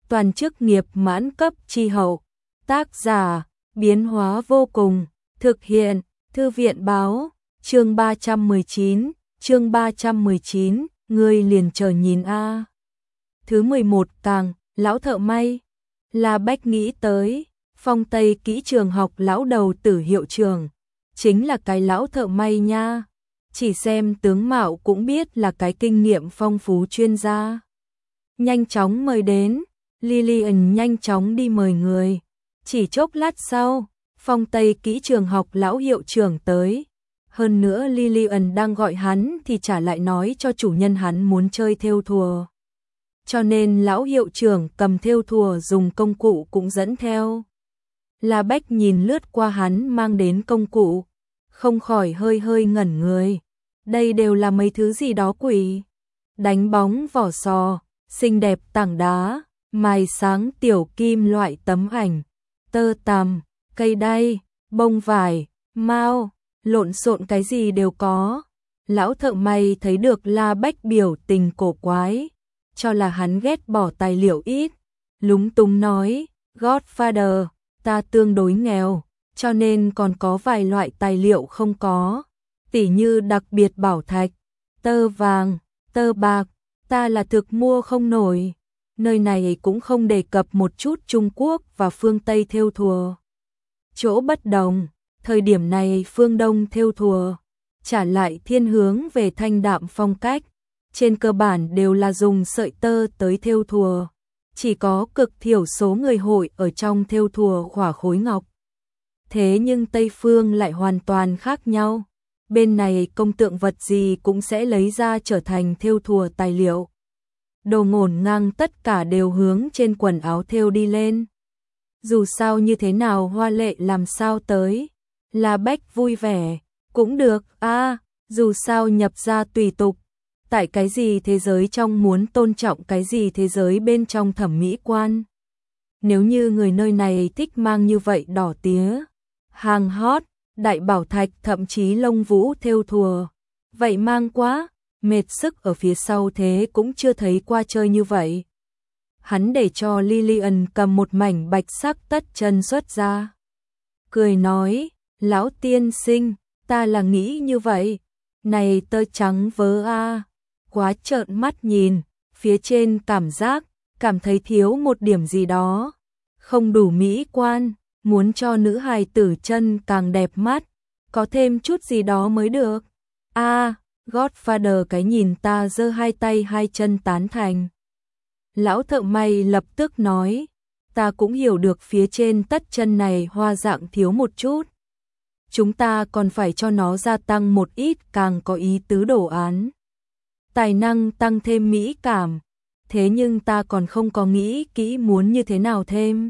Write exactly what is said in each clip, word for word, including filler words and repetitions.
toàn chức nghiệp mãn cấp chi hậu. Tác giả, biến hóa vô cùng, thực hiện, thư viện báo, chương ba trăm mười chín, chương ba trăm mười chín, ngươi liền chờ nhìn a. Thứ mười một càng, lão thợ may, La Bách nghĩ tới, Phong Tây Kỹ trường học lão đầu tử hiệu trưởng, chính là cái lão thợ may nha, chỉ xem tướng mạo cũng biết là cái kinh nghiệm phong phú chuyên gia. Nhanh chóng mời đến, Lillian nhanh chóng đi mời người, chỉ chốc lát sau, Phong Tây Kỹ trường học lão hiệu trưởng tới. Hơn nữa Lillian đang gọi hắn thì trả lại nói cho chủ nhân hắn muốn chơi thêu thùa. Cho nên lão hiệu trưởng cầm thêu thùa dùng công cụ cũng dẫn theo. La Bách nhìn lướt qua hắn mang đến công cụ, không khỏi hơi hơi ngẩn người. Đây đều là mấy thứ gì đó quỷ. Đánh bóng vỏ sò, xinh đẹp tảng đá, mài sáng tiểu kim loại tấm ảnh, tơ tằm, cây đay, bông vải, mao, lộn xộn cái gì đều có. Lão thợ may thấy được La Bách biểu tình cổ quái, cho là hắn ghét bỏ tài liệu ít, lúng túng nói, Godfather, ta tương đối nghèo, cho nên còn có vài loại tài liệu không có, tỉ như đặc biệt bảo thạch, tơ vàng, tơ bạc, ta là thực mua không nổi. Nơi này cũng không đề cập một chút Trung Quốc và phương Tây thêu thùa. Chỗ bất đồng, thời điểm này phương Đông thêu thùa, trả lại thiên hướng về thanh đạm phong cách, trên cơ bản đều là dùng sợi tơ tới thêu thùa, chỉ có cực thiểu số người hội ở trong thêu thùa khỏa khối ngọc. Thế nhưng Tây phương lại hoàn toàn khác nhau, bên này công tượng vật gì cũng sẽ lấy ra trở thành thêu thùa tài liệu. Đồ ngổn ngang tất cả đều hướng trên quần áo thêu đi lên. Dù sao như thế nào hoa lệ làm sao tới, La Bách vui vẻ, cũng được, a à, dù sao nhập ra tùy tục, tại cái gì thế giới trong muốn tôn trọng cái gì thế giới bên trong thẩm mỹ quan. Nếu như người nơi này thích mang như vậy đỏ tía, hàng hot, đại bảo thạch thậm chí lông vũ thêu thùa, vậy mang quá, mệt sức ở phía sau thế cũng chưa thấy qua chơi như vậy. Hắn để cho Lillian cầm một mảnh bạch sắc tất chân xuất ra. Cười nói, lão tiên sinh, ta là nghĩ như vậy, này tơ trắng vớ a, quá trợn mắt nhìn, phía trên cảm giác, cảm thấy thiếu một điểm gì đó, không đủ mỹ quan, muốn cho nữ hài tử chân càng đẹp mắt, có thêm chút gì đó mới được. A, à, Godfather cái nhìn ta giơ hai tay hai chân tán thành. Lão thợ may lập tức nói, ta cũng hiểu được phía trên tất chân này hoa dạng thiếu một chút. Chúng ta còn phải cho nó gia tăng một ít càng có ý tứ đồ án. Tài năng tăng thêm mỹ cảm, thế nhưng ta còn không có nghĩ kỹ muốn như thế nào thêm.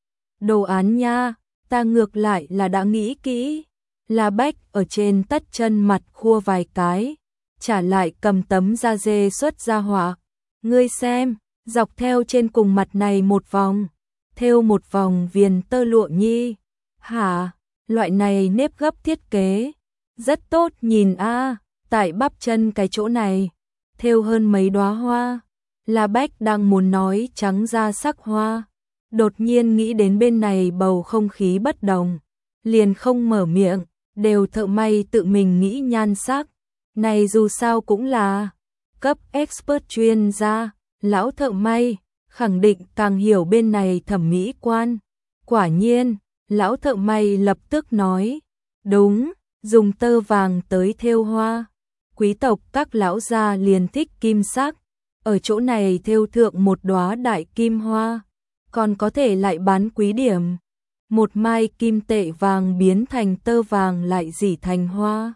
Đồ án nha, ta ngược lại là đã nghĩ kỹ. La Bách ở trên tất chân mặt khua vài cái, trả lại cầm tấm da dê xuất ra họa. Ngươi xem, dọc theo trên cùng mặt này một vòng, thêu một vòng viền tơ lụa nhi. Hả, loại này nếp gấp thiết kế, rất tốt nhìn a, à, tại bắp chân cái chỗ này, thêu hơn mấy đóa hoa. La Bách đang muốn nói trắng da sắc hoa, đột nhiên nghĩ đến bên này bầu không khí bất đồng, liền không mở miệng, đều thợ may tự mình nghĩ nhan sắc. Này dù sao cũng là cấp expert chuyên gia, lão thợ may, khẳng định càng hiểu bên này thẩm mỹ quan. Quả nhiên, lão thợ may lập tức nói, đúng, dùng tơ vàng tới thêu hoa. Quý tộc các lão gia liền thích kim sắc, ở chỗ này thêu thượng một đóa đại kim hoa, còn có thể lại bán quý điểm. Một mai kim tệ vàng biến thành tơ vàng lại dỉ thành hoa.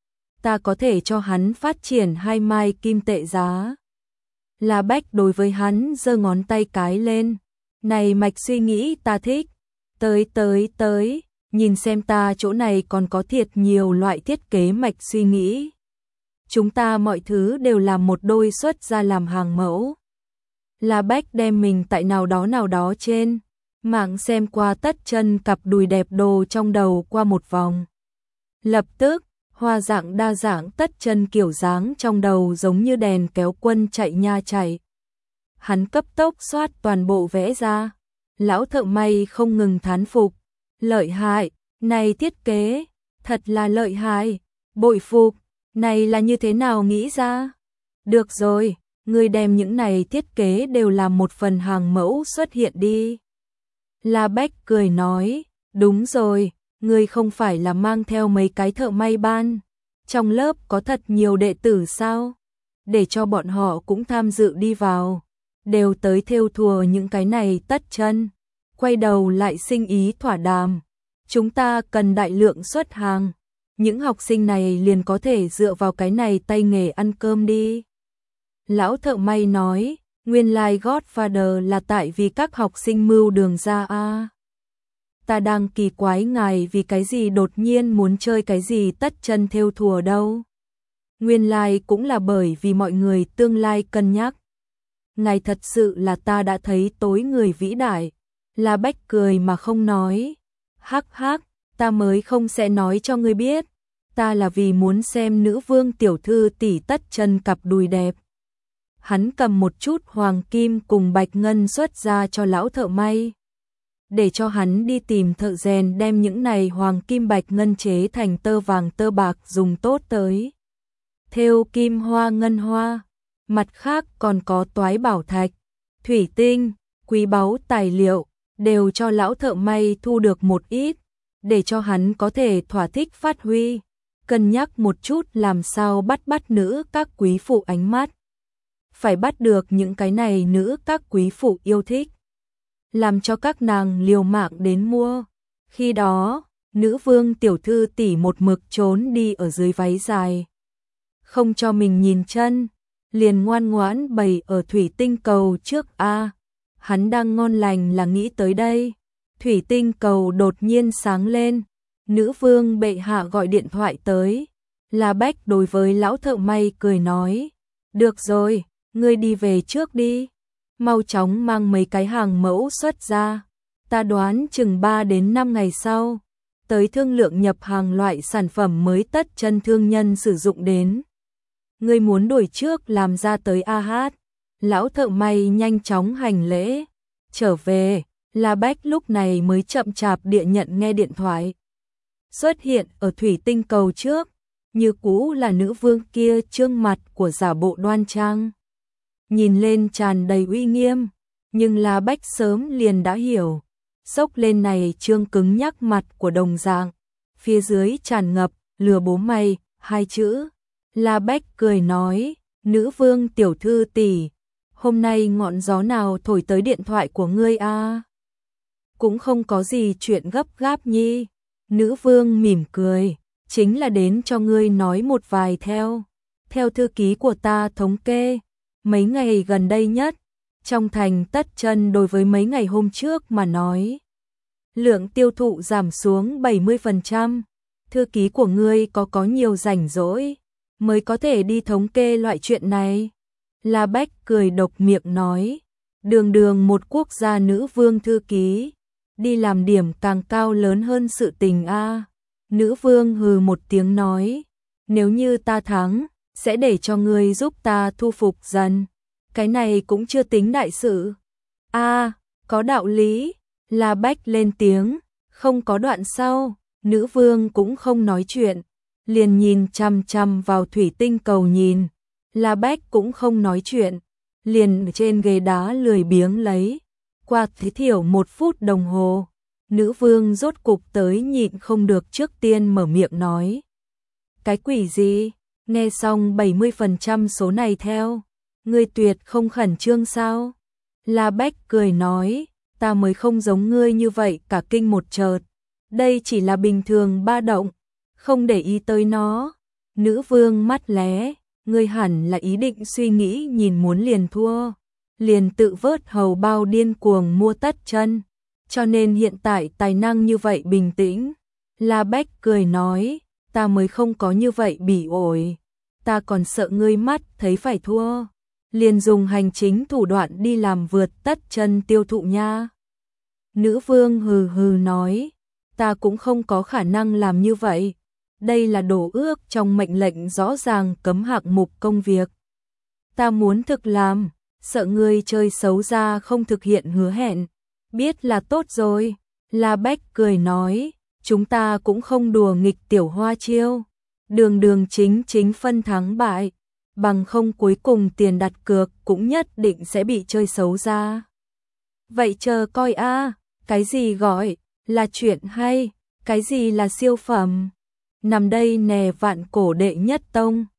Ta có thể cho hắn phát triển hai mai kim tệ giá. La Bách đối với hắn giơ ngón tay cái lên. Này mạch suy nghĩ ta thích. Tới tới tới, nhìn xem ta chỗ này còn có thiệt nhiều loại thiết kế mạch suy nghĩ. Chúng ta mọi thứ đều làm một đôi xuất ra làm hàng mẫu. La Bách đem mình tại nào đó nào đó trên mạng xem qua tất chân cặp đùi đẹp đồ trong đầu qua một vòng. Lập tức, hoa dạng đa dạng tất chân kiểu dáng trong đầu giống như đèn kéo quân chạy nha chạy. Hắn cấp tốc soát toàn bộ vẽ ra. Lão thợ may không ngừng thán phục. Lợi hại, này thiết kế, thật là lợi hại, bội phục, này là như thế nào nghĩ ra? Được rồi, ngươi đem những này thiết kế đều làm một phần hàng mẫu xuất hiện đi. La Bách cười nói, đúng rồi, ngươi không phải là mang theo mấy cái thợ may ban. Trong lớp có thật nhiều đệ tử sao? Để cho bọn họ cũng tham dự đi vào. Đều tới thêu thùa những cái này tất chân. Quay đầu lại sinh ý thỏa đàm. Chúng ta cần đại lượng xuất hàng. Những học sinh này liền có thể dựa vào cái này tay nghề ăn cơm đi. Lão thợ may nói, nguyên lai Godfather là tại vì các học sinh mưu đường ra a. À. Ta đang kỳ quái ngài vì cái gì đột nhiên muốn chơi cái gì tất chân thêu thùa đâu. Nguyên lai cũng là bởi vì mọi người tương lai cân nhắc. Ngài thật sự là ta đã thấy tối người vĩ đại. La Bách cười mà không nói. Hắc hắc, ta mới không sẽ nói cho ngươi biết. Ta là vì muốn xem nữ vương tiểu thư tỷ tất chân cặp đùi đẹp. Hắn cầm một chút hoàng kim cùng bạch ngân xuất ra cho lão thợ may. Để cho hắn đi tìm thợ rèn đem những này hoàng kim bạch ngân chế thành tơ vàng tơ bạc dùng tốt tới. Thêu kim hoa ngân hoa. Mặt khác còn có toái bảo thạch, thủy tinh, quý báu tài liệu, đều cho lão thợ may thu được một ít, để cho hắn có thể thỏa thích phát huy, cân nhắc một chút làm sao bắt bắt nữ các quý phụ ánh mắt. Phải bắt được những cái này nữ các quý phụ yêu thích, làm cho các nàng liều mạng đến mua. Khi đó, nữ vương tiểu thư tỷ một mực trốn đi ở dưới váy dài, không cho mình nhìn chân. Liền ngoan ngoãn bày ở thủy tinh cầu trước a. À, hắn đang ngon lành là nghĩ tới đây. Thủy tinh cầu đột nhiên sáng lên. Nữ vương bệ hạ gọi điện thoại tới. La Bách đối với lão thợ may cười nói. Được rồi, ngươi đi về trước đi. Mau chóng mang mấy cái hàng mẫu xuất ra. Ta đoán chừng ba đến năm ngày sau. Tới thương lượng nhập hàng loại sản phẩm mới tất chân thương nhân sử dụng đến. Ngươi muốn đuổi trước làm ra tới a hát. Lão thợ may nhanh chóng hành lễ. Trở về, La Bách lúc này mới chậm chạp địa nhận nghe điện thoại. Xuất hiện ở thủy tinh cầu trước, như cũ là nữ vương kia trương mặt của giả bộ đoan trang. Nhìn lên tràn đầy uy nghiêm, nhưng La Bách sớm liền đã hiểu. Xốc lên này trương cứng nhắc mặt của đồng dạng, phía dưới tràn ngập, lừa bố mày, hai chữ. La Bách cười nói, nữ vương tiểu thư tỷ, hôm nay ngọn gió nào thổi tới điện thoại của ngươi a? À? Cũng không có gì chuyện gấp gáp nhi. Nữ vương mỉm cười, chính là đến cho ngươi nói một vài theo. Theo thư ký của ta thống kê, mấy ngày gần đây nhất, trong thành tất chân đối với mấy ngày hôm trước mà nói. Lượng tiêu thụ giảm xuống bảy mươi phần trăm, thư ký của ngươi có có nhiều rảnh rỗi. Mới có thể đi thống kê loại chuyện này. La Bách cười độc miệng nói. Đường đường một quốc gia nữ vương thư ký. Đi làm điểm càng cao lớn hơn sự tình a. À. Nữ vương hừ một tiếng nói. Nếu như ta thắng, sẽ để cho ngươi giúp ta thu phục dần. Cái này cũng chưa tính đại sự. A, à, có đạo lý. La Bách lên tiếng. Không có đoạn sau. Nữ vương cũng không nói chuyện. Liền nhìn chăm chăm vào thủy tinh cầu nhìn. La Bách cũng không nói chuyện. Liền trên ghế đá lười biếng lấy. Qua thế thiểu một phút đồng hồ. Nữ vương rốt cục tới nhịn không được trước tiên mở miệng nói. Cái quỷ gì? Nghe xong bảy mươi phần trăm số này theo. Ngươi tuyệt không khẩn trương sao? La Bách cười nói. Ta mới không giống ngươi như vậy cả kinh một chợt. Đây chỉ là bình thường ba động. Không để ý tới nó. Nữ vương mắt lé, ngươi hẳn là ý định suy nghĩ nhìn muốn liền thua. Liền tự vớt hầu bao điên cuồng mua tất chân. Cho nên hiện tại tài năng như vậy bình tĩnh. La Bách cười nói, ta mới không có như vậy bỉ ổi. Ta còn sợ ngươi mắt thấy phải thua. Liền dùng hành chính thủ đoạn đi làm vượt tất chân tiêu thụ nha. Nữ vương hừ hừ nói, ta cũng không có khả năng làm như vậy. Đây là đổ ước trong mệnh lệnh rõ ràng cấm hạng mục công việc. Ta muốn thực làm, sợ ngươi chơi xấu ra không thực hiện hứa hẹn. Biết là tốt rồi, La Bách cười nói, chúng ta cũng không đùa nghịch tiểu hoa chiêu. Đường đường chính chính phân thắng bại, bằng không cuối cùng tiền đặt cược cũng nhất định sẽ bị chơi xấu ra. Vậy chờ coi a, cái gì gọi là chuyện hay, cái gì là siêu phẩm. Nằm đây nè vạn cổ đệ nhất tông.